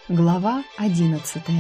Глава 11.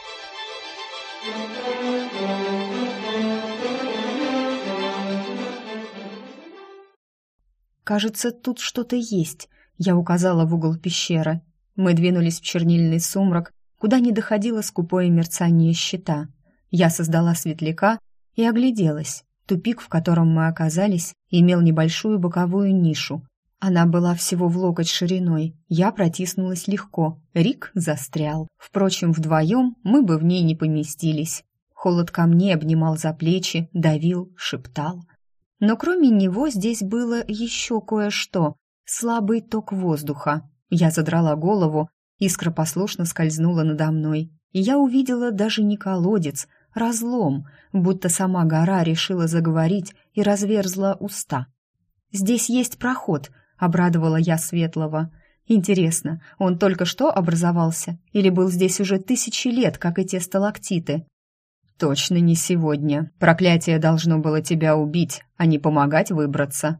«Кажется, тут что-то есть», — я указала в угол пещеры. Мы двинулись в чернильный сумрак, куда не доходило скупое мерцание щита. Я создала светляка и огляделась. Тупик, в котором мы оказались, имел небольшую боковую нишу. Она была всего в локоть шириной. Я протиснулась легко. Рик застрял. Впрочем, вдвоем мы бы в ней не поместились. Холод камней обнимал за плечи, давил, шептал. Но кроме него здесь было еще кое-что. Слабый ток воздуха. Я задрала голову, искра послушно скользнула надо мной. И я увидела даже не колодец, разлом, будто сама гора решила заговорить и разверзла уста. «Здесь есть проход», — обрадовала я Светлого. «Интересно, он только что образовался или был здесь уже 1000 лет, как и те сталактиты?» «Точно не сегодня. Проклятие должно было тебя убить, а не помогать выбраться».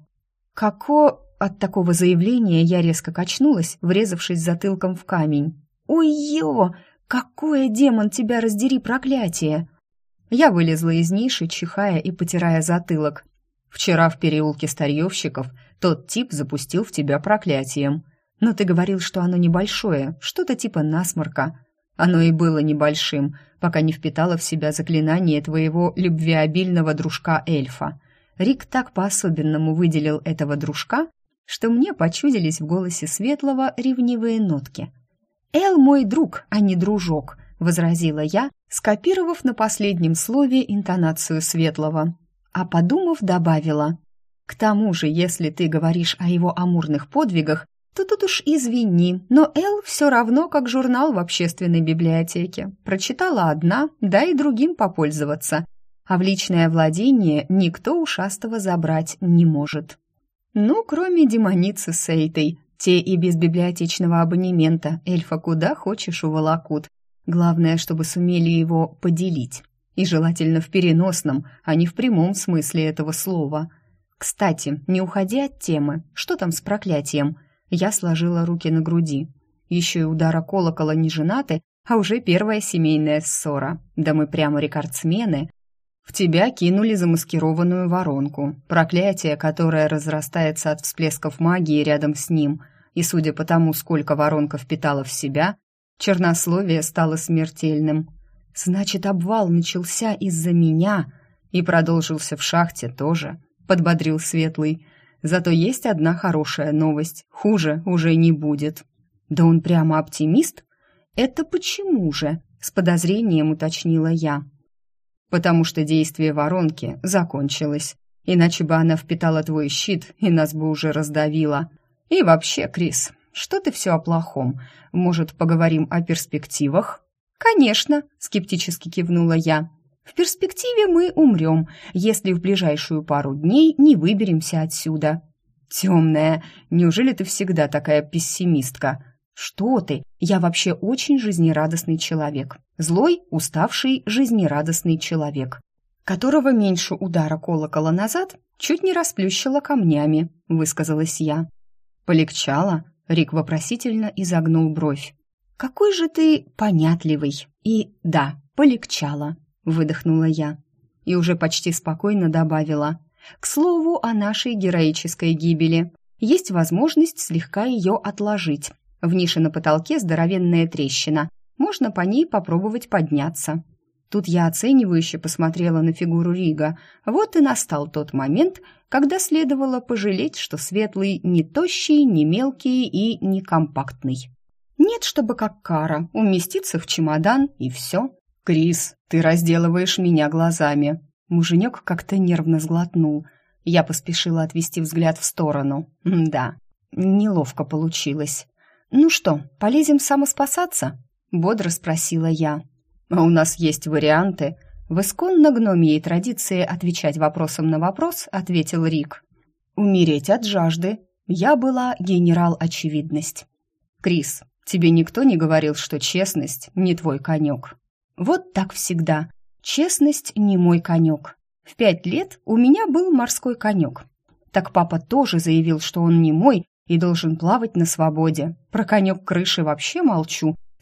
От такого заявления я резко качнулась, врезавшись затылком в камень. «Ой-ё! Какое, демон, тебя раздери, проклятие!» Я вылезла из ниши, чихая и потирая затылок. «Вчера в переулке старьевщиков тот тип запустил в тебя проклятием. Но ты говорил, что оно небольшое, что-то типа насморка. Оно и было небольшим, пока не впитало в себя заклинание твоего любвеобильного дружка-эльфа. Рик так по-особенному выделил этого дружка, что мне почудились в голосе Светлого ревнивые нотки. «Эл мой друг, а не дружок», — возразила я, скопировав на последнем слове интонацию Светлого. А подумав, добавила: «К тому же, если ты говоришь о его амурных подвигах, то тут уж извини, но Эл все равно как журнал в общественной библиотеке. Прочитала одна, дай другим попользоваться. А в личное владение никто ушастого забрать не может. Ну, кроме демоницы Сейтой, те и без библиотечного абонемента эльфа куда хочешь уволокут. Главное, чтобы сумели его поделить. И желательно в переносном, а не в прямом смысле этого слова. Кстати, не уходи от темы, что там с проклятием?» Я сложила руки на груди. Еще и удара колокола не женаты, а уже первая семейная ссора. Да мы прямо рекордсмены. В тебя кинули замаскированную воронку. Проклятие, которое разрастается от всплесков магии рядом с ним. И судя по тому, сколько воронка впитала в себя, чернословие стало смертельным. Значит, обвал начался из-за меня и продолжился в шахте тоже, подбодрил Светлый. Зато есть одна хорошая новость. Хуже уже не будет. Да он прямо оптимист? Это почему же? С подозрением уточнила я. Потому что действие воронки закончилось. Иначе бы она впитала твой щит и нас бы уже раздавила. И вообще, Крис, что ты все о плохом? Может, поговорим о перспективах? Конечно, скептически кивнула я. В перспективе мы умрем, если в ближайшую пару дней не выберемся отсюда. Темная, неужели ты всегда такая пессимистка? Что ты? Я вообще очень жизнерадостный человек. Злой, уставший, жизнерадостный человек, которого меньше удара колокола назад чуть не расплющило камнями, высказалась я. Полегчало? Рик вопросительно изогнул бровь. Какой же ты понятливый. И да, полегчало. Выдохнула я и уже почти спокойно добавила: «К слову о нашей героической гибели. Есть возможность слегка ее отложить. В нише на потолке здоровенная трещина. Можно по ней попробовать подняться». Тут я оценивающе посмотрела на фигуру Рига. Вот и настал тот момент, когда следовало пожалеть, что Светлый не тощий, не мелкий и не компактный. Нет, чтобы как Кара уместиться в чемодан и все. «Крис, ты разделываешь меня глазами». Муженек как-то нервно сглотнул. Я поспешила отвести взгляд в сторону. Да, неловко получилось. «Ну что, полезем самоспасаться?» — бодро спросила я. «А у нас есть варианты». В исконно гномьей традиции отвечать вопросом на вопрос ответил Рик. «Умереть от жажды». Я была генерал-очевидность. «Крис, тебе никто не говорил, что честность не твой конек?» Вот так всегда. Честность не мой конек. В 5 лет у меня был морской конек. Так папа тоже заявил, что он не мой и должен плавать на свободе. Про конек крыши вообще молчу.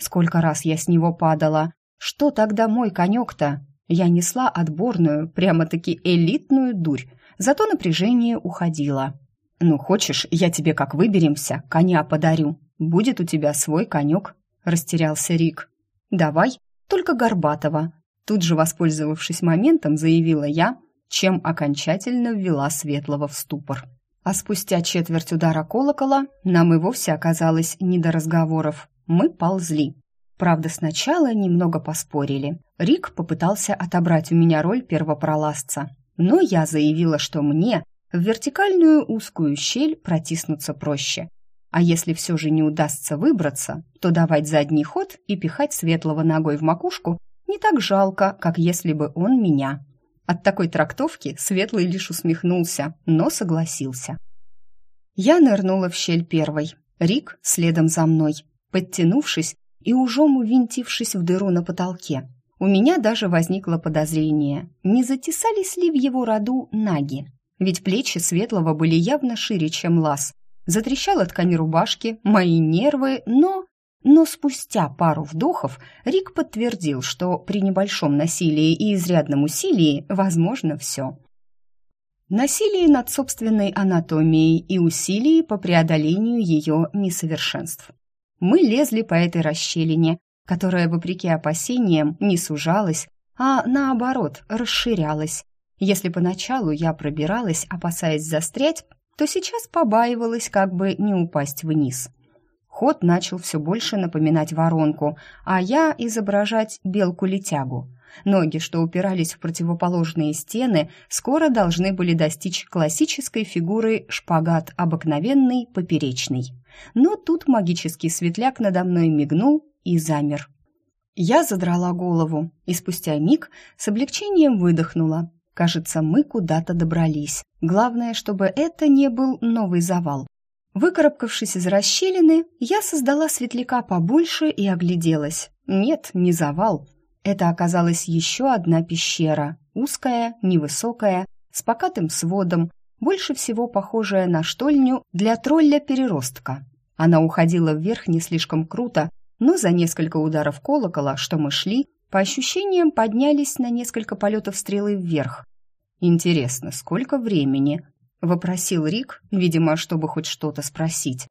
Сколько раз я с него падала. Что тогда мой конек-то? Я несла отборную, прямо-таки элитную дурь, зато напряжение уходило. «Ну, хочешь, я тебе, как выберемся, коня подарю. Будет у тебя свой конек», — растерялся Рик. «Давай, только горбатого», — тут же, воспользовавшись моментом, заявила я, чем окончательно ввела Светлого в ступор. А спустя четверть удара колокола нам и вовсе оказалось не до разговоров. Мы ползли. Правда, сначала немного поспорили. Рик попытался отобрать у меня роль первопролазца, но я заявила, что мне в вертикальную узкую щель протиснуться проще. А если все же не удастся выбраться, то давать задний ход и пихать Светлого ногой в макушку не так жалко, как если бы он меня. От такой трактовки Светлый лишь усмехнулся, но согласился. Я нырнула в щель первой, Рик следом за мной, подтянувшись и ужом увинтившись в дыру на потолке. У меня даже возникло подозрение, не затесались ли в его роду наги. Ведь плечи Светлого были явно шире, чем лаз. Затрещала ткань рубашки, мои нервы, но спустя пару вдохов Рик подтвердил, что при небольшом насилии и изрядном усилии возможно все. Насилие над собственной анатомией и усилий по преодолению ее несовершенств. Мы лезли по этой расщелине, которая, вопреки опасениям, не сужалась, а наоборот расширялась. Если поначалу я пробиралась, опасаясь застрять, то сейчас побаивалась, как бы не упасть вниз. Ход начал все больше напоминать воронку, а я изображать белку-летягу. Ноги, что упирались в противоположные стены, скоро должны были достичь классической фигуры шпагат обыкновенный поперечный. Но тут магический светляк надо мной мигнул и замер. Я задрала голову и спустя миг с облегчением выдохнула. Кажется, мы куда-то добрались. Главное, чтобы это не был новый завал. Выкарабкавшись из расщелины, я создала светляка побольше и огляделась. Нет, не завал. Это оказалась еще одна пещера. Узкая, невысокая, с покатым сводом, больше всего похожая на штольню для тролля-переростка. Она уходила вверх не слишком круто, но за несколько ударов колокола, что мы шли, по ощущениям поднялись на несколько полетов стрелы вверх. «Интересно, сколько времени?» — вопросил Рик, видимо, чтобы хоть что-то спросить.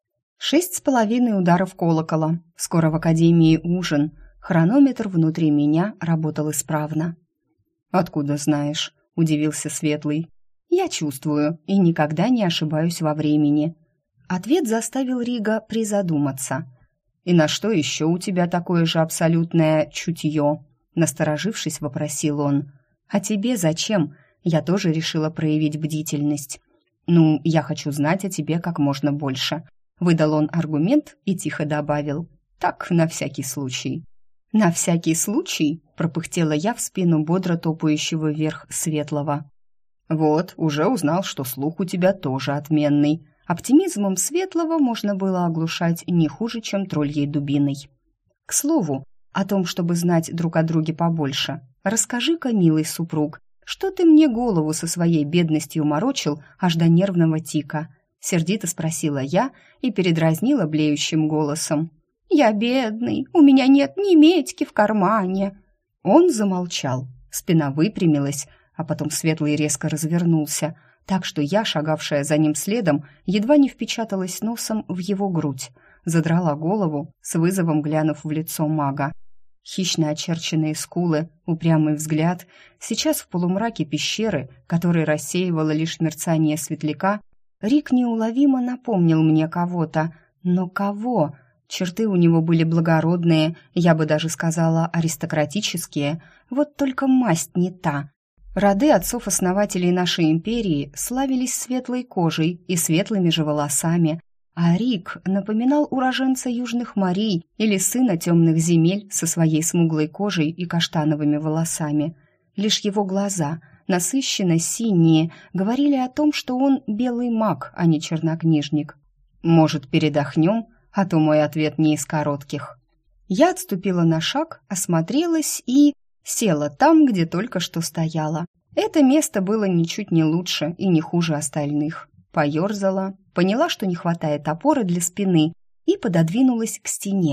6,5 ударов колокола. Скоро в академии ужин. Хронометр внутри меня работал исправно. «Откуда знаешь?» — удивился Светлый. «Я чувствую и никогда не ошибаюсь во времени». Ответ заставил Рига призадуматься. «И на что еще у тебя такое же абсолютное чутье?» Насторожившись, вопросил он. «А тебе зачем?» Я тоже решила проявить бдительность. «Ну, я хочу знать о тебе как можно больше», — выдал он аргумент и тихо добавил. «Так, на всякий случай». «На всякий случай?» — пропыхтела я в спину бодро топающего вверх Светлого. «Вот, уже узнал, что слух у тебя тоже отменный». Оптимизмом Светлого можно было оглушать не хуже, чем тролльей дубиной. «К слову, о том, чтобы знать друг о друге побольше, расскажи-ка, милый супруг, что ты мне голову со своей бедностью морочил аж до нервного тика?» Сердито спросила я и передразнила блеющим голосом. «Я бедный, у меня нет ни медьки в кармане». Он замолчал, спина выпрямилась, а потом Светлый резко развернулся, так что я, шагавшая за ним следом, едва не впечаталась носом в его грудь, задрала голову, с вызовом глянув в лицо мага. Хищно очерченные скулы, упрямый взгляд. Сейчас в полумраке пещеры, который рассеивало лишь мерцание светляка, Рик неуловимо напомнил мне кого-то. Но кого? Черты у него были благородные, я бы даже сказала аристократические. Вот только масть не та. Роды отцов-основателей нашей империи славились светлой кожей и светлыми же волосами, а Рик напоминал уроженца южных морей или сына темных земель со своей смуглой кожей и каштановыми волосами. Лишь его глаза, насыщенно синие, говорили о том, что он белый маг, а не чернокнижник. «Может, передохнем?» А то мой ответ не из коротких. Я отступила на шаг, осмотрелась и села там, где только что стояла. Это место было ничуть не лучше и не хуже остальных. Поерзала, поняла, что не хватает опоры для спины, и пододвинулась к стене.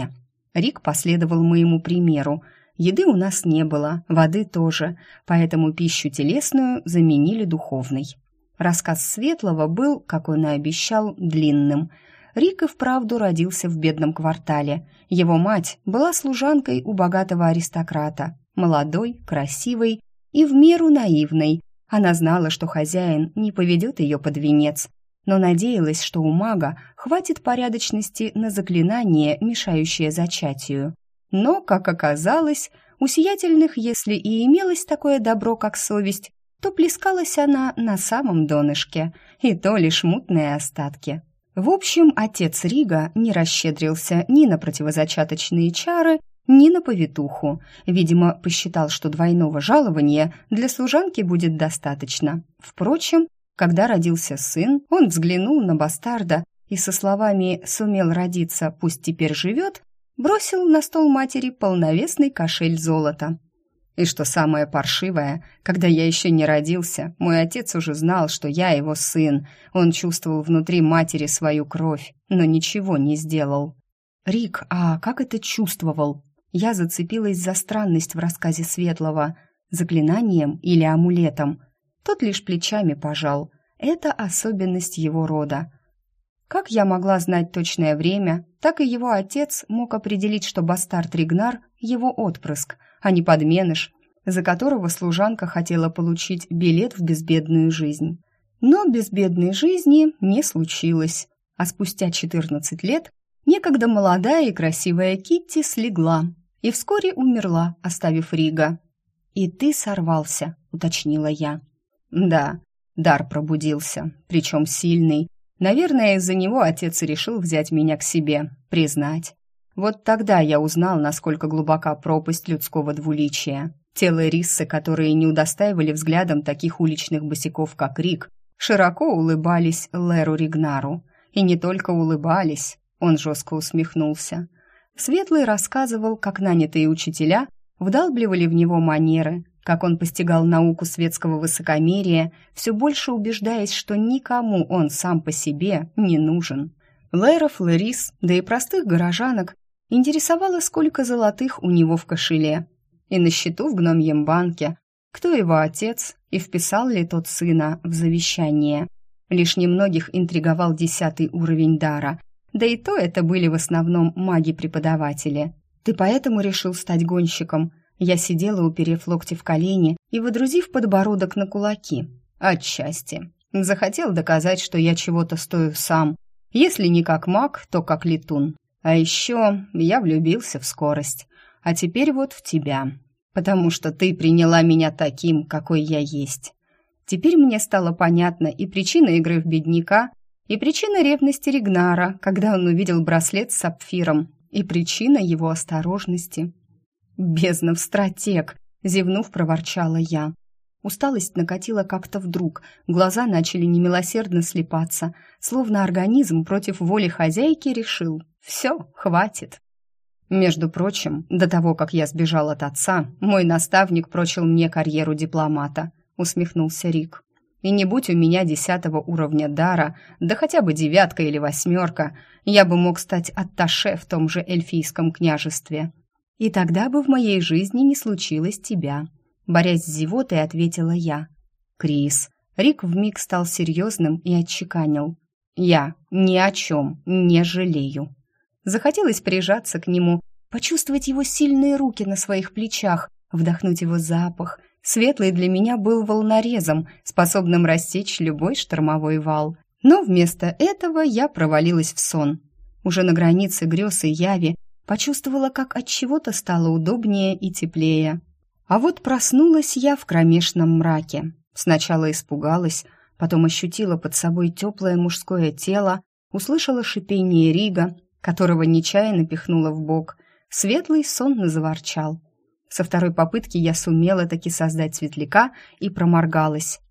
Рик последовал моему примеру. Еды у нас не было, воды тоже, поэтому пищу телесную заменили духовной. Рассказ Светлого был, как он и обещал, длинным. Рик и вправду родился в бедном квартале. Его мать была служанкой у богатого аристократа, молодой, красивой и в меру наивной. Она знала, что хозяин не поведет ее под венец, но надеялась, что у мага хватит порядочности на заклинание, мешающее зачатию. Но, как оказалось, у сиятельных, если и имелось такое добро, как совесть, то плескалась она на самом донышке, и то лишь мутные остатки. В общем, отец Рига не расщедрился ни на противозачаточные чары, ни на повитуху. Видимо, посчитал, что двойного жалования для служанки будет достаточно. Впрочем, когда родился сын, он взглянул на бастарда и со словами «сумел родиться, пусть теперь живет», бросил на стол матери полновесный кошель золота. И что самое паршивое, когда я еще не родился, мой отец уже знал, что я его сын. Он чувствовал внутри матери свою кровь, но ничего не сделал. «Рик, а как это чувствовал?» Я зацепилась за странность в рассказе Светлого. Заклинанием или амулетом? Тот лишь плечами пожал. Это особенность его рода. Как я могла знать точное время, так и его отец мог определить, что бастард Ригнар – его отпрыск, а не подменыш, за которого служанка хотела получить билет в безбедную жизнь. Но безбедной жизни не случилось, а спустя 14 лет некогда молодая и красивая Китти слегла и вскоре умерла, оставив Рига. «И ты сорвался», – уточнила я. «Да, дар пробудился, причем сильный. Наверное, из-за него отец и решил взять меня к себе, признать. Вот тогда я узнал, насколько глубока пропасть людского двуличия. Те лэриссы, которые не удостаивали взглядом таких уличных босиков, как Рик, широко улыбались Лэру Ригнару. И не только улыбались, он жестко усмехнулся. Светлый рассказывал, как нанятые учителя вдалбливали в него манеры, как он постигал науку светского высокомерия, все больше убеждаясь, что никому он сам по себе не нужен. Лэров, лэрис, да и простых горожанок интересовало, сколько золотых у него в кошеле и на счету в гномьем банке, кто его отец и вписал ли тот сына в завещание. Лишь немногих интриговал 10-й уровень дара, да и то это были в основном маги-преподаватели. «Ты поэтому решил стать гонщиком?» Я сидела, уперев локти в колени и водрузив подбородок на кулаки. Отчасти. Захотел доказать, что я чего-то стою сам. Если не как маг, то как летун. А еще я влюбился в скорость. А теперь вот в тебя. Потому что ты приняла меня таким, какой я есть. Теперь мне стало понятна и причина игры в бедняка, и причина ревности Ригнара, когда он увидел браслет с сапфиром, и причина его осторожности. «Бездна в стратег!» — зевнув, проворчала я. Усталость накатила как-то вдруг, глаза начали немилосердно слепаться, словно организм против воли хозяйки решил: «Все, хватит». Между прочим, до того, как я сбежал от отца, мой наставник прочил мне карьеру дипломата, усмехнулся Рик. И не будь у меня 10-го уровня дара, да хотя бы 9-ка или 8-ка, я бы мог стать атташе в том же эльфийском княжестве. И тогда бы в моей жизни не случилось тебя. Борясь с зевотой, ответила я. Крис. Рик вмиг стал серьезным и отчеканил. Я ни о чем не жалею. Захотелось прижаться к нему, почувствовать его сильные руки на своих плечах, вдохнуть его запах. Светлый для меня был волнорезом, способным рассечь любой штормовой вал. Но вместо этого я провалилась в сон. Уже на границе грез и яви почувствовала, как от чего-то стало удобнее и теплее. А вот проснулась я в кромешном мраке. Сначала испугалась, потом ощутила под собой теплое мужское тело, услышала шипение Рига, которого нечаянно пихнула в бок. Светлый сонно заворчал. Со второй попытки я сумела таки создать светляка и проморгалась.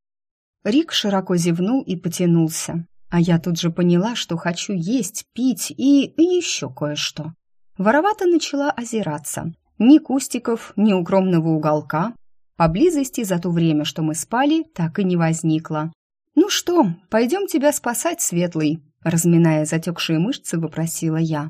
Рик широко зевнул и потянулся, а я тут же поняла, что хочу есть, пить и еще кое-что. Воровато начала озираться. Ни кустиков, ни укромного уголка поблизости за то время, что мы спали, так и не возникло. «Ну что, пойдем тебя спасать, Светлый?» Разминая затекшие мышцы, вопросила я.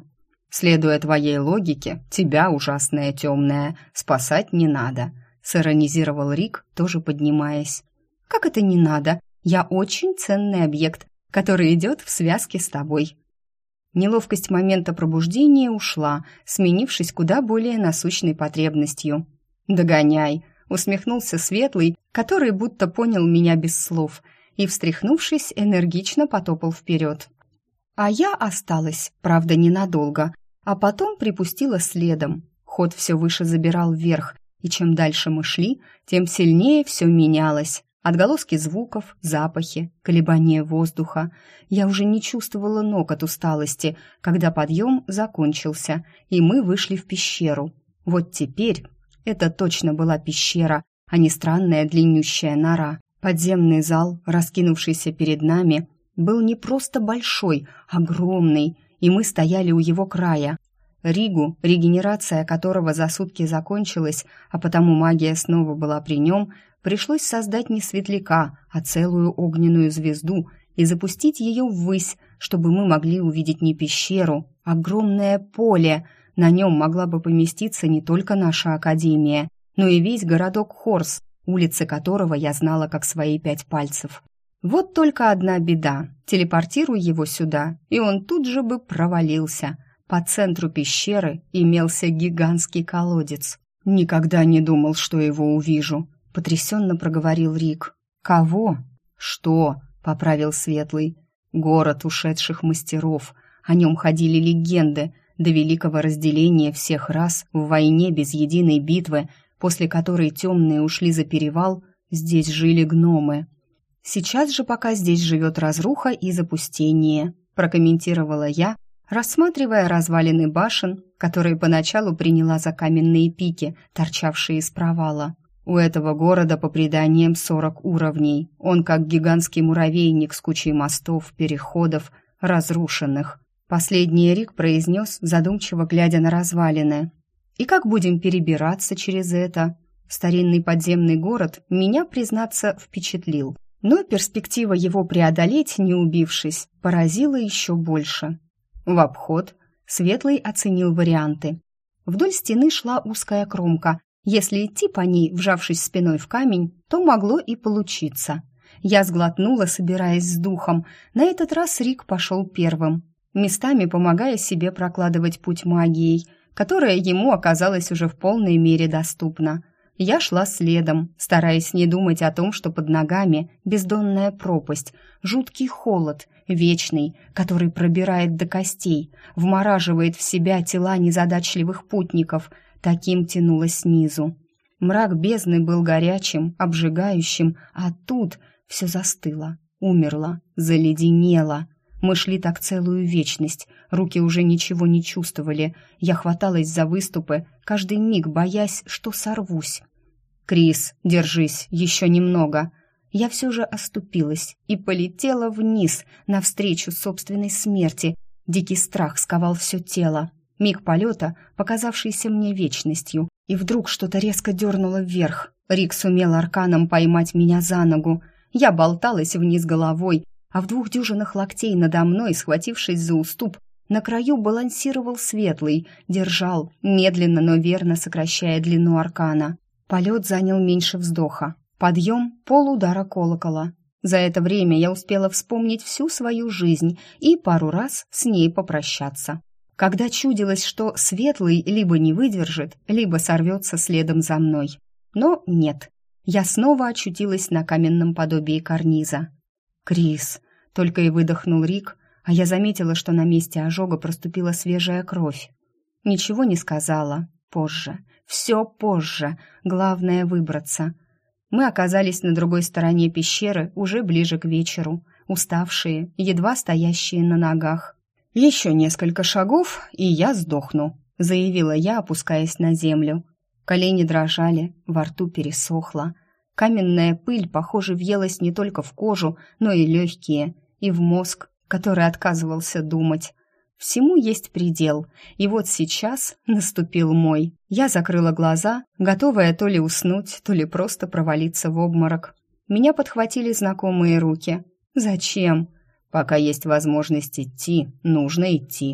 Следуя твоей логике, тебя, ужасная темная, спасать не надо», — сиронизировал Рик, тоже поднимаясь. «Как это не надо? Я очень ценный объект, который идет в связке с тобой». Неловкость момента пробуждения ушла, сменившись куда более насущной потребностью. «Догоняй!» — усмехнулся Светлый, который будто понял меня без слов, и, встряхнувшись, энергично потопал вперед. А я осталась, правда, ненадолго, а потом припустила следом. Ход все выше забирал вверх, и чем дальше мы шли, тем сильнее все менялось. Отголоски звуков, запахи, колебания воздуха. Я уже не чувствовала ног от усталости, когда подъем закончился, и мы вышли в пещеру. Вот теперь это точно была пещера, а не странная длиннющая нора. Подземный зал, раскинувшийся перед нами, был не просто большой, огромный, и мы стояли у его края. Ригу, регенерация которого за сутки закончилась, а потому магия снова была при нем, пришлось создать не светляка, а целую огненную звезду и запустить ее ввысь, чтобы мы могли увидеть не пещеру, а огромное поле. На нем могла бы поместиться не только наша академия, но и весь городок Хорс, улицы которого я знала как свои 5 пальцев. Вот только одна беда. Телепортируй его сюда, и он тут же бы провалился. По центру пещеры имелся гигантский колодец. «Никогда не думал, что его увижу», — потрясенно проговорил Рик. «Кого?» «Что?» — поправил Светлый. «Город ушедших мастеров. О нем ходили легенды. До великого разделения всех рас в войне без единой битвы, после которой темные ушли за перевал, здесь жили гномы. Сейчас же пока здесь живет разруха и запустение», — прокомментировала я, рассматривая развалины башен, которые поначалу приняла за каменные пики, торчавшие из провала. «У этого города, по преданиям, 40 уровней. Он как гигантский муравейник с кучей мостов, переходов, разрушенных». Последний Рик произнес, задумчиво глядя на развалины. «И как будем перебираться через это?» Старинный подземный город меня, признаться, впечатлил. Но перспектива его преодолеть, не убившись, поразила еще больше. В обход Светлый оценил варианты. Вдоль стены шла узкая кромка. Если идти по ней, вжавшись спиной в камень, то могло и получиться. Я сглотнула, собираясь с духом. На этот раз Рик пошел первым, местами помогая себе прокладывать путь магией, которая ему оказалась уже в полной мере доступна. Я шла следом, стараясь не думать о том, что под ногами бездонная пропасть, жуткий холод, вечный, который пробирает до костей, вмораживает в себя тела незадачливых путников. Таким тянуло снизу. Мрак бездны был горячим, обжигающим, а тут все застыло, умерло, заледенело. Мы шли так целую вечность, руки уже ничего не чувствовали. Я хваталась за выступы, каждый миг боясь, что сорвусь. «Крис, держись, еще немного». Я все же оступилась и полетела вниз, навстречу собственной смерти. Дикий страх сковал все тело. Миг полета, показавшийся мне вечностью, и вдруг что-то резко дернуло вверх. Рик сумел арканом поймать меня за ногу. Я болталась вниз головой, а в 2 дюжинах локтей надо мной, схватившись за уступ, на краю балансировал Светлый, держал, медленно, но верно сокращая длину аркана. Полет занял меньше вздоха. Подъем — полудара колокола. За это время я успела вспомнить всю свою жизнь и пару раз с ней попрощаться. Когда чудилось, что Светлый либо не выдержит, либо сорвется следом за мной. Но нет. Я снова очутилась на каменном подобии карниза. «Крис!» — только и выдохнул Рик, а я заметила, что на месте ожога проступила свежая кровь. Ничего не сказала. Позже. Все позже. Главное — выбраться. Мы оказались на другой стороне пещеры уже ближе к вечеру, уставшие, едва стоящие на ногах. «Еще несколько шагов, и я сдохну», — заявила я, опускаясь на землю. Колени дрожали, во рту пересохло. Каменная пыль, похоже, въелась не только в кожу, но и легкие, и в мозг, который отказывался думать. Всему есть предел, и вот сейчас наступил мой. Я закрыла глаза, готовая то ли уснуть, то ли просто провалиться в обморок. Меня подхватили знакомые руки. «Зачем?» «Пока есть возможность идти, нужно идти», —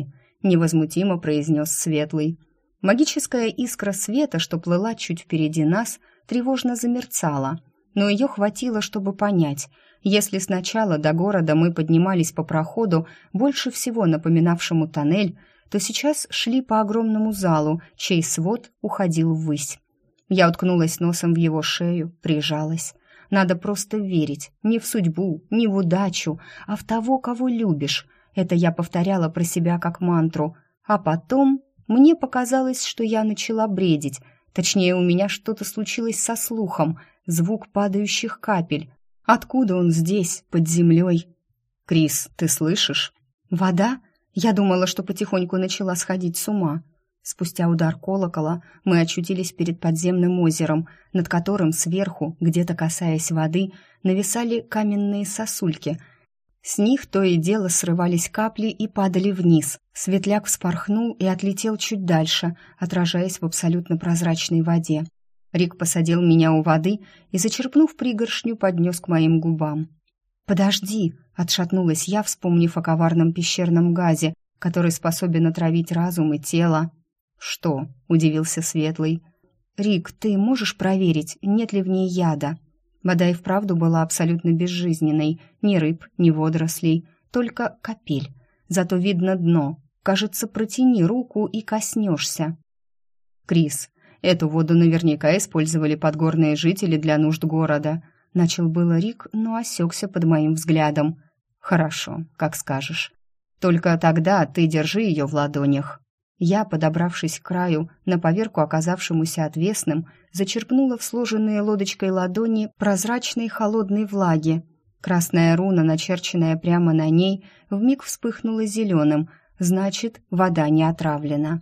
невозмутимо произнес Светлый. Магическая искра света, что плыла чуть впереди нас, тревожно замерцала, но ее хватило, чтобы понять, если сначала до города мы поднимались по проходу, больше всего напоминавшему тоннель, то сейчас шли по огромному залу, чей свод уходил ввысь. Я уткнулась носом в его шею, прижалась. Надо просто верить не в судьбу, не в удачу, а в того, кого любишь. Это я повторяла про себя как мантру. А потом мне показалось, что я начала бредить. Точнее, у меня что-то случилось со слухом. Звук падающих капель. Откуда он здесь, под землей? «Крис, ты слышишь?» «Вода?» Я думала, что потихоньку начала сходить с ума. Спустя удар колокола мы очутились перед подземным озером, над которым сверху, где-то касаясь воды, нависали каменные сосульки. С них то и дело срывались капли и падали вниз. Светляк вспорхнул и отлетел чуть дальше, отражаясь в абсолютно прозрачной воде. Рик посадил меня у воды и, зачерпнув пригоршню, поднес к моим губам. «Подожди!» — отшатнулась я, вспомнив о коварном пещерном газе, который способен отравить разум и тело. «Что?» — удивился Светлый. «Рик, ты можешь проверить, нет ли в ней яда?» Вода и вправду была абсолютно безжизненной. Ни рыб, ни водорослей, только капель. Зато видно дно. Кажется, протяни руку и коснешься. «Крис, эту воду наверняка использовали подгорные жители для нужд города». Начал было Рик, но осекся под моим взглядом. «Хорошо, как скажешь. Только тогда ты держи ее в ладонях». Я, подобравшись к краю, на поверку оказавшемуся отвесным, зачерпнула в сложенные лодочкой ладони прозрачной холодной влаги. Красная руна, начерченная прямо на ней, вмиг вспыхнула зеленым, значит, вода не отравлена.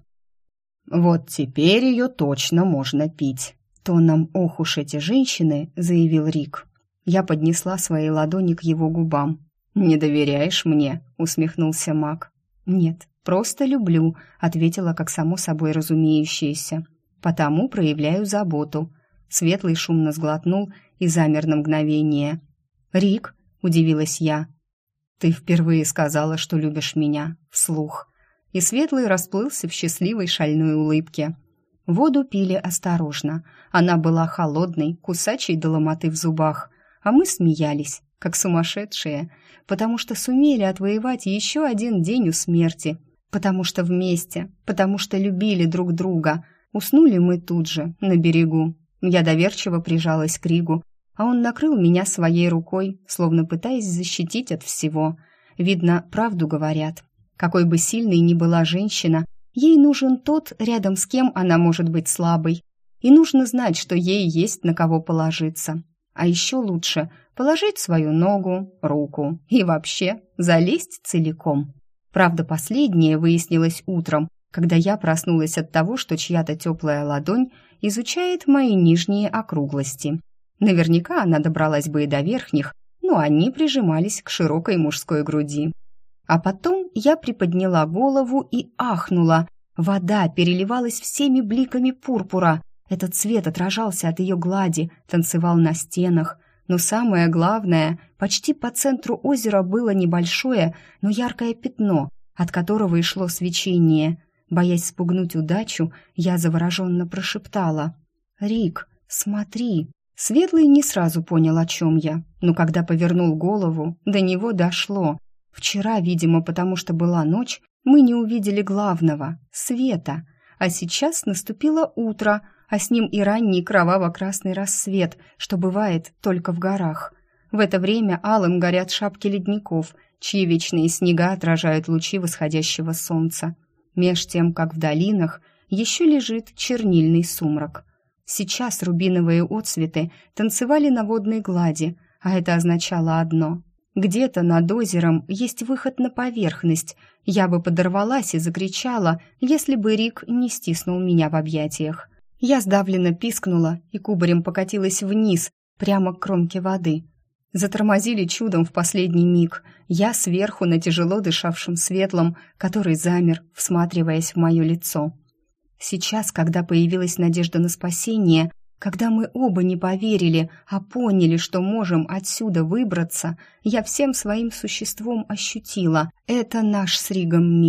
«Вот теперь ее точно можно пить», — тоном «ох уж эти женщины», — заявил Рик. Я поднесла свои ладони к его губам. «Не доверяешь мне?» — усмехнулся маг. «Нет, просто люблю», — ответила как само собой разумеющееся. «Потому проявляю заботу». Светлый шумно сглотнул и замер на мгновение. «Рик», — удивилась я, — «ты впервые сказала, что любишь меня, вслух». И Светлый расплылся в счастливой шальной улыбке. Воду пили осторожно. Она была холодной, кусачей до ломоты в зубах. А мы смеялись, как сумасшедшие, потому что сумели отвоевать еще один день у смерти. Потому что вместе, потому что любили друг друга. Уснули мы тут же, на берегу. Я доверчиво прижалась к Ригу, а он накрыл меня своей рукой, словно пытаясь защитить от всего. Видно, правду говорят. Какой бы сильной ни была женщина, ей нужен тот, рядом с кем она может быть слабой. И нужно знать, что ей есть на кого положиться. А еще лучше положить свою ногу, руку и вообще залезть целиком. Правда, последнее выяснилось утром, когда я проснулась от того, что чья-то теплая ладонь изучает мои нижние округлости. Наверняка она добралась бы и до верхних, но они прижимались к широкой мужской груди. А потом я приподняла голову и ахнула. Вода переливалась всеми бликами пурпура. Этот цвет отражался от ее глади, танцевал на стенах. Но самое главное, почти по центру озера было небольшое, но яркое пятно, от которого и шло свечение. Боясь спугнуть удачу, я завороженно прошептала: «Рик, смотри!» Светлый не сразу понял, о чем я, но когда повернул голову, до него дошло. Вчера, видимо, потому что была ночь, мы не увидели главного — света, а сейчас наступило утро, а с ним и ранний кроваво-красный рассвет, что бывает только в горах. В это время алым горят шапки ледников, чьи вечные снега отражают лучи восходящего солнца. Меж тем, как в долинах, еще лежит чернильный сумрак. Сейчас рубиновые отцветы танцевали на водной глади, а это означало одно: где-то над озером есть выход на поверхность. Я бы подорвалась и закричала, если бы Рик не стиснул меня в объятиях. Я сдавленно пискнула и кубарем покатилась вниз, прямо к кромке воды. Затормозили чудом в последний миг. Я сверху на тяжело дышавшем Светлом, который замер, всматриваясь в мое лицо. Сейчас, когда появилась надежда на спасение, когда мы оба не поверили, а поняли, что можем отсюда выбраться, я всем своим существом ощутила: это наш с Ригом миг.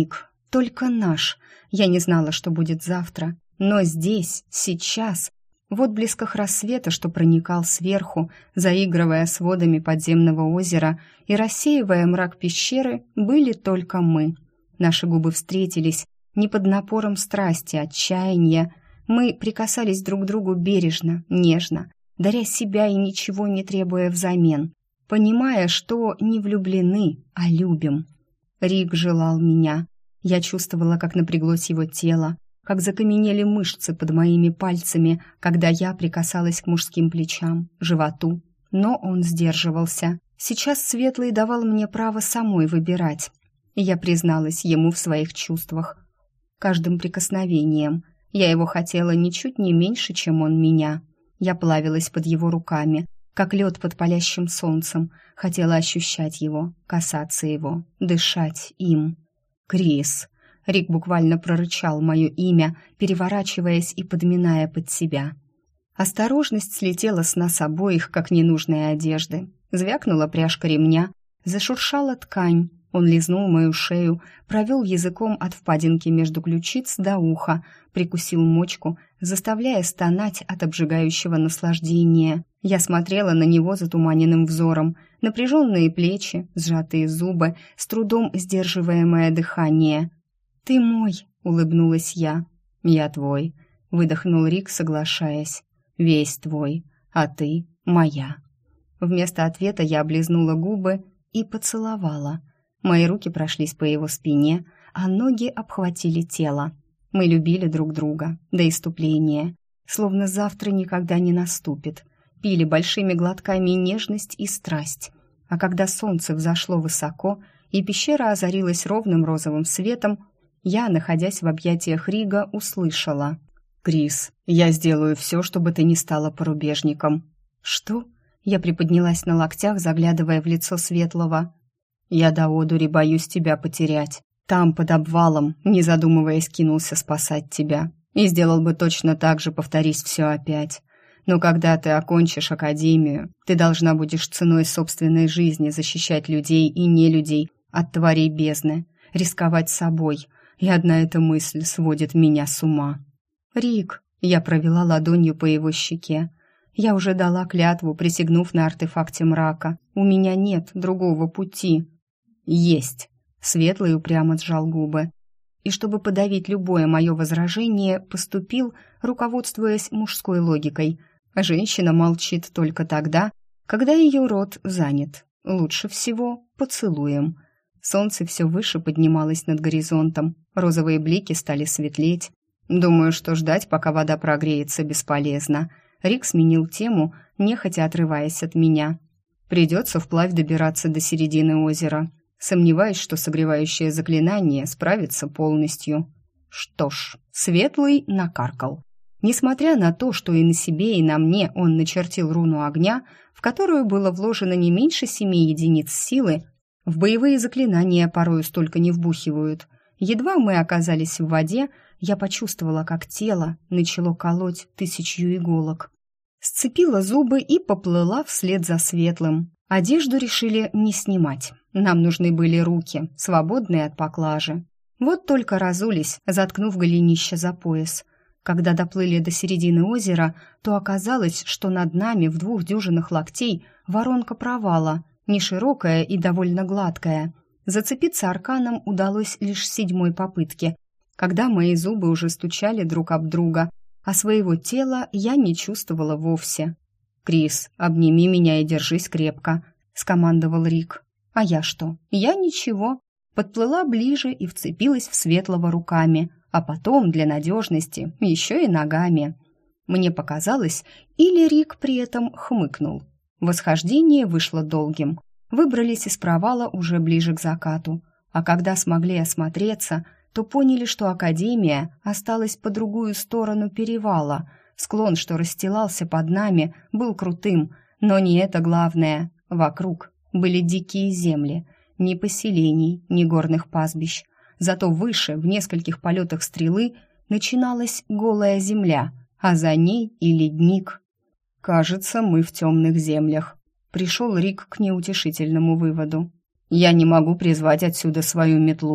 только наш. Я не знала, что будет завтра, но здесь, сейчас, в отблесках рассвета, что проникал сверху, заигрывая с водами подземного озера и рассеивая мрак пещеры, были только мы. Наши губы встретились не под напором страсти, отчаяния. Мы прикасались друг к другу бережно, нежно, даря себя и ничего не требуя взамен, понимая, что не влюблены, а любим. Рик желал меня. Я чувствовала, как напряглось его тело, как закаменели мышцы под моими пальцами, когда я прикасалась к мужским плечам, животу. Но он сдерживался. Сейчас Светлый давал мне право самой выбирать. И я призналась ему в своих чувствах. Каждым прикосновением. Я его хотела ничуть не меньше, чем он меня. Я плавилась под его руками, как лед под палящим солнцем. Хотела ощущать его, касаться его, дышать им. «Крис!» Рик буквально прорычал мое имя, переворачиваясь и подминая под себя. Осторожность слетела с нас обоих, как ненужные одежды. Звякнула пряжка ремня, зашуршала ткань. Он лизнул мою шею, провел языком от впадинки между ключиц до уха, прикусил мочку, заставляя стонать от обжигающего наслаждения. Я смотрела на него затуманенным взором, напряженные плечи, сжатые зубы, с трудом сдерживаемое дыхание. «Ты мой», — улыбнулась я. «Я твой», — выдохнул Рик, соглашаясь. «Весь твой, а ты моя». Вместо ответа я облизнула губы и поцеловала. Мои руки прошлись по его спине, а ноги обхватили тело. Мы любили друг друга до исступления, словно завтра никогда не наступит. Пили большими глотками нежность и страсть. А когда солнце взошло высоко и пещера озарилась ровным розовым светом, я, находясь в объятиях Рига, услышала: «Крис, я сделаю все, чтобы ты не стала порубежником». «Что?» Я приподнялась на локтях, заглядывая в лицо Светлого. «Я до одури боюсь тебя потерять. Там, под обвалом, не задумываясь, кинулся спасать тебя. И сделал бы точно так же, повторись все опять. Но когда ты окончишь академию, ты должна будешь ценой собственной жизни защищать людей и нелюдей от тварей бездны, рисковать собой. И одна эта мысль сводит меня с ума». «Рик», — я провела ладонью по его щеке, — «я уже дала клятву, присягнув на артефакте мрака. У меня нет другого пути». «Есть», — Светлый упрямо сжал губы. И чтобы подавить любое мое возражение, поступил, руководствуясь мужской логикой. Женщина молчит только тогда, когда ее рот занят. Лучше всего поцелуем. Солнце все выше поднималось над горизонтом, розовые блики стали светлеть. Думаю, что ждать, пока вода прогреется, бесполезно. Рик сменил тему, нехотя отрываясь от меня. Придется вплавь добираться до середины озера. Сомневаюсь, что согревающее заклинание справится полностью. Что ж, Светлый накаркал. Несмотря на то, что и на себе, и на мне он начертил руну огня, в которую было вложено не меньше 7 единиц силы, в боевые заклинания порою столько не вбухивают. Едва мы оказались в воде, я почувствовала, как тело начало колоть 1000 иголок. Сцепила зубы и поплыла вслед за Светлым. Одежду решили не снимать. Нам нужны были руки, свободные от поклажи. Вот только разулись, заткнув голенище за пояс. Когда доплыли до середины озера, то оказалось, что над нами в 2 дюжинах локтей воронка провала, не широкая и довольно гладкая. Зацепиться арканом удалось лишь с 7-й попытки, когда мои зубы уже стучали друг об друга, а своего тела я не чувствовала вовсе. «Крис, обними меня и держись крепко», — скомандовал Рик. А я что? Я ничего. Подплыла ближе и вцепилась в Светлого руками, а потом, для надежности, еще и ногами. Мне показалось, или Рик при этом хмыкнул. Восхождение вышло долгим. Выбрались из провала уже ближе к закату. А когда смогли осмотреться, то поняли, что Академия осталась по другую сторону перевала. Склон, что расстилался под нами, был крутым, но не это главное. Вокруг были дикие земли, ни поселений, ни горных пастбищ. Зато выше, в нескольких полетах стрелы, начиналась голая земля, а за ней и ледник. «Кажется, мы в темных землях», — пришел Рик к неутешительному выводу. «Я не могу призвать отсюда свою метлу.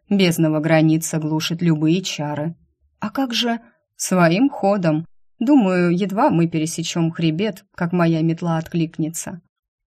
Бездна граница глушит любые чары. А как же своим ходом? Думаю, едва мы пересечем хребет, как моя метла откликнется.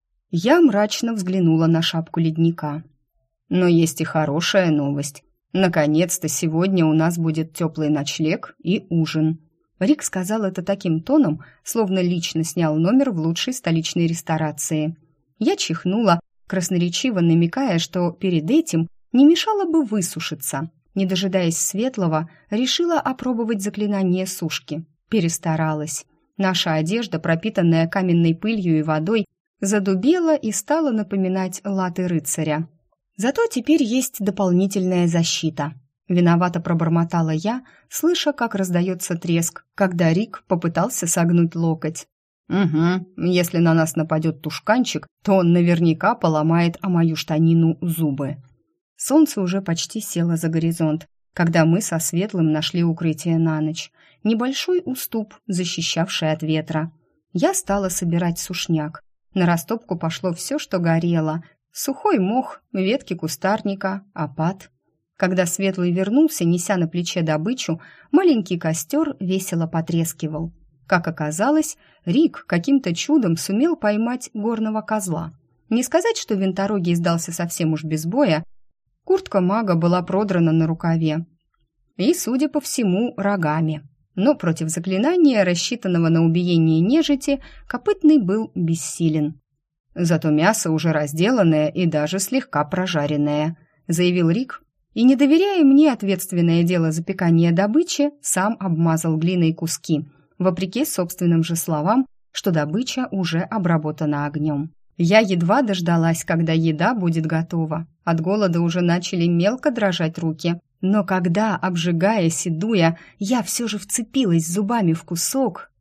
Я мрачно взглянула на шапку ледника. Но есть и хорошая новость. Наконец-то сегодня у нас будет теплый ночлег и ужин. Рик сказал это таким тоном, словно лично снял номер в лучшей столичной ресторации. Я чихнула, красноречиво намекая, что перед этим не мешало бы высушиться. Не дожидаясь Светлого, решила опробовать заклинание сушки. Перестаралась. Наша одежда, пропитанная каменной пылью и водой, задубела и стала напоминать латы рыцаря. Зато теперь есть дополнительная защита. Виновато пробормотала я, слыша, как раздается треск, когда Рик попытался согнуть локоть. «Угу, если на нас нападет тушканчик, то он наверняка поломает о мою штанину зубы». Солнце уже почти село за горизонт, когда мы со Светлым нашли укрытие на ночь. Небольшой уступ, защищавший от ветра. Я стала собирать сушняк. На растопку пошло все, что горело. Сухой мох, ветки кустарника, опад. Когда Светлый вернулся, неся на плече добычу, маленький костер весело потрескивал. Как оказалось, Рик каким-то чудом сумел поймать горного козла. Не сказать, что Винторогий сдался совсем уж без боя. Куртка мага была продрана на рукаве. И, судя по всему, рогами. Но против заклинания, рассчитанного на убиение нежити, Копытный был бессилен. «Зато мясо уже разделанное и даже слегка прожаренное», — заявил Рик, и, не доверяя мне ответственное дело запекания добычи, сам обмазал глиной куски, вопреки собственным же словам, что добыча уже обработана огнем. Я едва дождалась, когда еда будет готова. От голода уже начали мелко дрожать руки. Но когда, обжигаясь и дуя, я все же вцепилась зубами в кусок...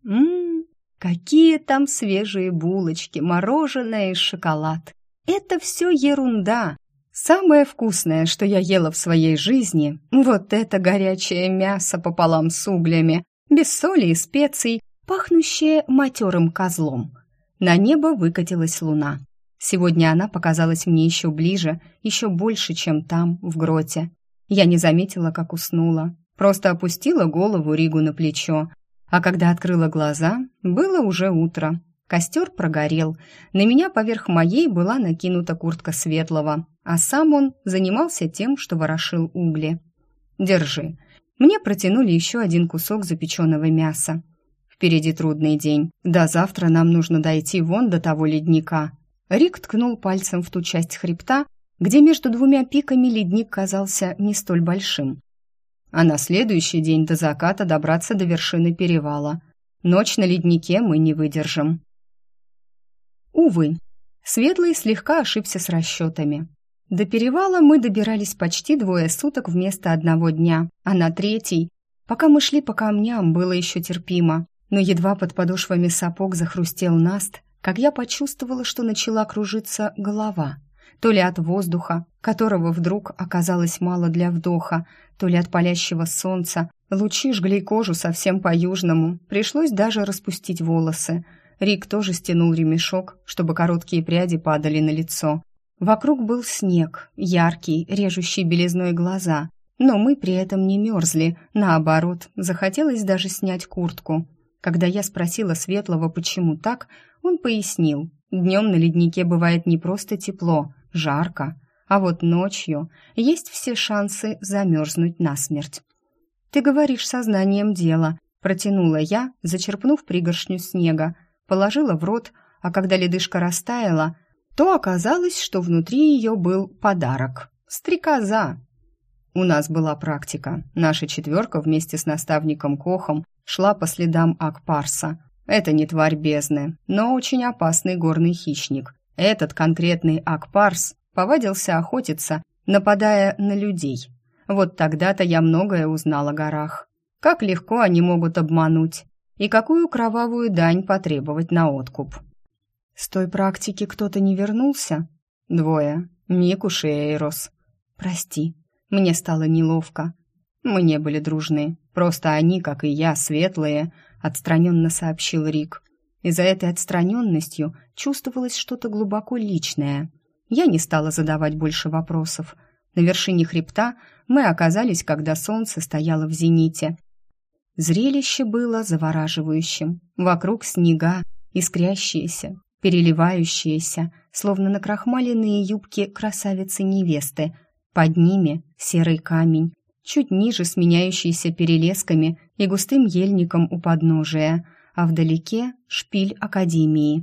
Какие там свежие булочки, мороженое и шоколад. Это все ерунда. Самое вкусное, что я ела в своей жизни, вот это горячее мясо пополам с углями, без соли и специй, пахнущее матерым козлом. На небо выкатилась луна. Сегодня она показалась мне еще ближе, еще больше, чем там, в гроте. Я не заметила, как уснула, просто опустила голову Ригу на плечо, а когда открыла глаза, было уже утро. Костер прогорел, на меня поверх моей была накинута куртка Светлого, а сам он занимался тем, что ворошил угли. «Держи». Мне протянули еще один кусок запеченного мяса. Впереди трудный день. До завтра нам нужно дойти вон до того ледника. Рик ткнул пальцем в ту часть хребта, где между двумя пиками ледник казался не столь большим. А на следующий день до заката добраться до вершины перевала. Ночь на леднике мы не выдержим. Увы, Светлый слегка ошибся с расчетами. До перевала мы добирались почти 2 суток вместо 1 дня, а на 3-й, пока мы шли по камням, было еще терпимо, но едва под подошвами сапог захрустел наст, как я почувствовала, что начала кружиться голова. То ли от воздуха, которого вдруг оказалось мало для вдоха, то ли от палящего солнца. Лучи жгли кожу совсем по-южному, пришлось даже распустить волосы. Рик тоже стянул ремешок, чтобы короткие пряди падали на лицо. Вокруг был снег, яркий, режущий белизной глаза, но мы при этом не мерзли, наоборот, захотелось даже снять куртку. Когда я спросила Светлого, почему так, он пояснил: днем на леднике бывает не просто тепло, жарко, а вот ночью есть все шансы замерзнуть насмерть. «Ты говоришь сознанием дела», — протянула я, зачерпнув пригоршню снега, положила в рот, а когда ледышка растаяла, то оказалось, что внутри ее был подарок — стрекоза. У нас была практика. Наша 4 вместе с наставником Кохом шла по следам Акпарса. Это не тварь бездны, но очень опасный горный хищник. Этот конкретный Акпарс повадился охотиться, нападая на людей. Вот тогда-то я многое узнал о горах. Как легко они могут обмануть и какую кровавую дань потребовать на откуп. С той практики кто-то не вернулся? 2, Микуш и Эйрос. Прости, мне стало неловко. Мы не были дружны, просто они, как и я, светлые, отстраненно сообщил Рик. И за этой отстраненностью чувствовалось что-то глубоко личное. Я не стала задавать больше вопросов. На вершине хребта мы оказались, когда солнце стояло в зените. Зрелище было завораживающим. Вокруг снега, искрящиеся, переливающиеся, словно накрахмаленные юбки красавицы-невесты. Под ними серый камень, чуть ниже сменяющийся перелесками и густым ельником у подножия, а вдалеке шпиль академии.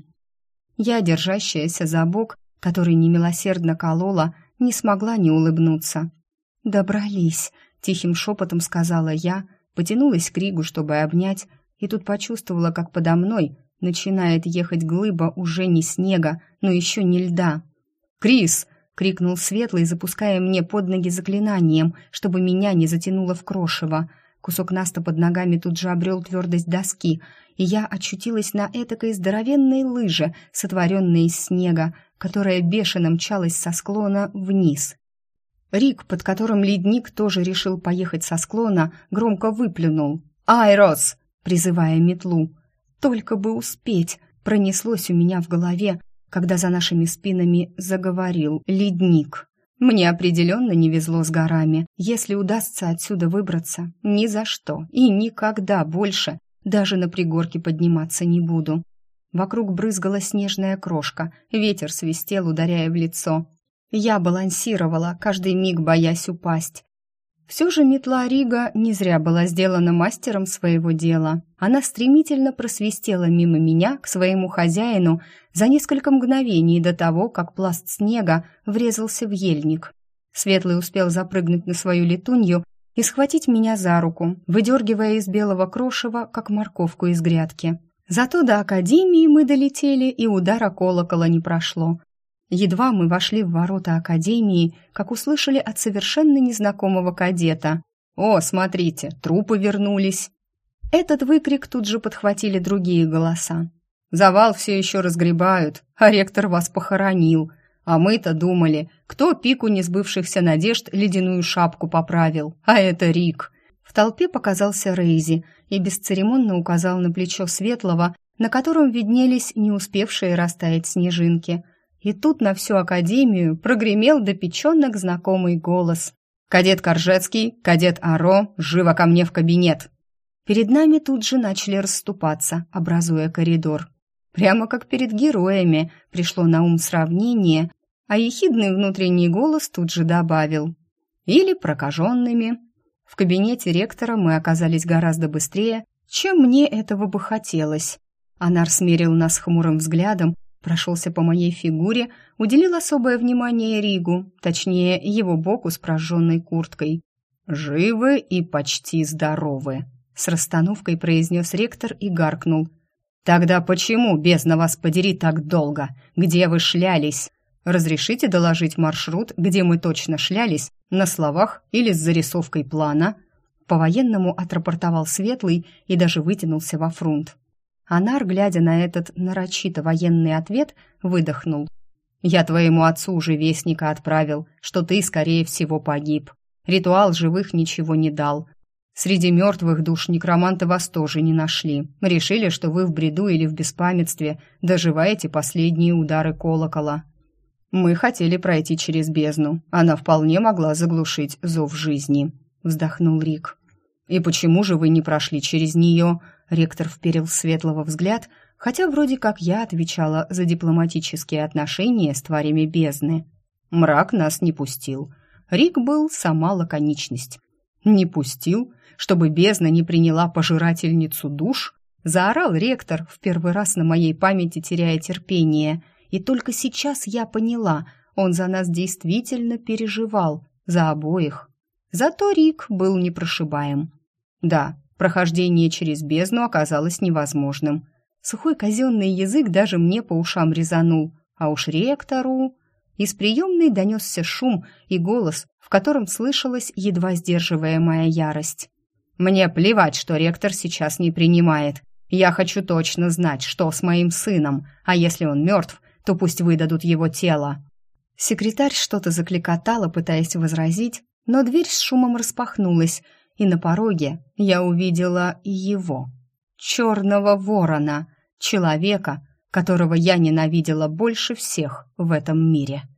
Я, держащаяся за бок, который немилосердно колола, не смогла не улыбнуться. «Добрались», — тихим шепотом сказала я, потянулась к Ригу, чтобы обнять, и тут почувствовала, как подо мной начинает ехать глыба уже не снега, но еще не льда. «Крис!» — крикнул Светлый, запуская мне под ноги заклинанием, чтобы меня не затянуло в крошево. Кусок наста под ногами тут же обрел твердость доски, и я очутилась на этакой здоровенной лыже, сотворенной из снега, которая бешено мчалась со склона вниз. Рик, под которым ледник тоже решил поехать со склона, громко выплюнул «Айрос!», призывая метлу. «Только бы успеть!» пронеслось у меня в голове, когда за нашими спинами заговорил ледник. Мне определенно не везло с горами. Если удастся отсюда выбраться, ни за что и никогда больше даже на пригорке подниматься не буду. Вокруг брызгала снежная крошка, ветер свистел, ударяя в лицо. Я балансировала, каждый миг боясь упасть. Все же метла Рига не зря была сделана мастером своего дела. Она стремительно просвистела мимо меня к своему хозяину за несколько мгновений до того, как пласт снега врезался в ельник. Светлый успел запрыгнуть на свою летунью и схватить меня за руку, выдергивая из белого крошева, как морковку из грядки. Зато до академии мы долетели, и удара колокола не прошло. Едва мы вошли в ворота академии, как услышали от совершенно незнакомого кадета: «О, смотрите, трупы вернулись!» Этот выкрик тут же подхватили другие голоса. «Завал все еще разгребают, а ректор вас похоронил. А мы-то думали, кто пику несбывшихся надежд ледяную шапку поправил, а это Рик». В толпе показался Рейзи и бесцеремонно указал на плечо Светлого, на котором виднелись не успевшие растаять снежинки. И тут на всю академию прогремел до печенок знакомый голос: «Кадет Коржецкий, кадет Аро, живо ко мне в кабинет!» Перед нами тут же начали расступаться, образуя коридор. Прямо как перед героями пришло на ум сравнение, а ехидный внутренний голос тут же добавил: «Или прокаженными». В кабинете ректора мы оказались гораздо быстрее, чем мне этого бы хотелось. Анар смерил нас хмурым взглядом, прошелся по моей фигуре, уделил особое внимание Ригу, точнее, его боку с прожженной курткой. «Живы и почти здоровы», — с расстановкой произнес ректор и гаркнул: «Тогда почему, бездна вас подери, так долго? Где вы шлялись? Разрешите доложить маршрут, где мы точно шлялись, на словах или с зарисовкой плана?» По-военному отрапортовал Светлый и даже вытянулся во фрунт. Анар, глядя на этот нарочито военный ответ, выдохнул: «Я твоему отцу уже вестника отправил, что ты, скорее всего, погиб. Ритуал живых ничего не дал. Среди мертвых душ некроманты вас тоже не нашли. Решили, что вы в бреду или в беспамятстве доживаете последние удары колокола. Мы хотели пройти через бездну. Она вполне могла заглушить зов жизни», — вздохнул Рик. «И почему же вы не прошли через нее?» Ректор вперил Светлого взгляд, хотя вроде как я отвечала за дипломатические отношения с тварями бездны. Мрак нас не пустил. Рик был сама лаконичность. «Не пустил? Чтобы бездна не приняла пожирательницу душ?» Заорал ректор, в первый раз на моей памяти теряя терпение. И только сейчас я поняла, он за нас действительно переживал, за обоих. Зато Рик был непрошибаем. Да, прохождение через бездну оказалось невозможным. Сухой казенный язык даже мне по ушам резанул. А уж ректору... Из приемной донесся шум и голос, в котором слышалась едва сдерживаемая ярость. «Мне плевать, что ректор сейчас не принимает. Я хочу точно знать, что с моим сыном, а если он мертв, то пусть выдадут его тело». Секретарь что-то закликотала, пытаясь возразить, но дверь с шумом распахнулась, и на пороге я увидела его, черного ворона, человека, которого я ненавидела больше всех в этом мире.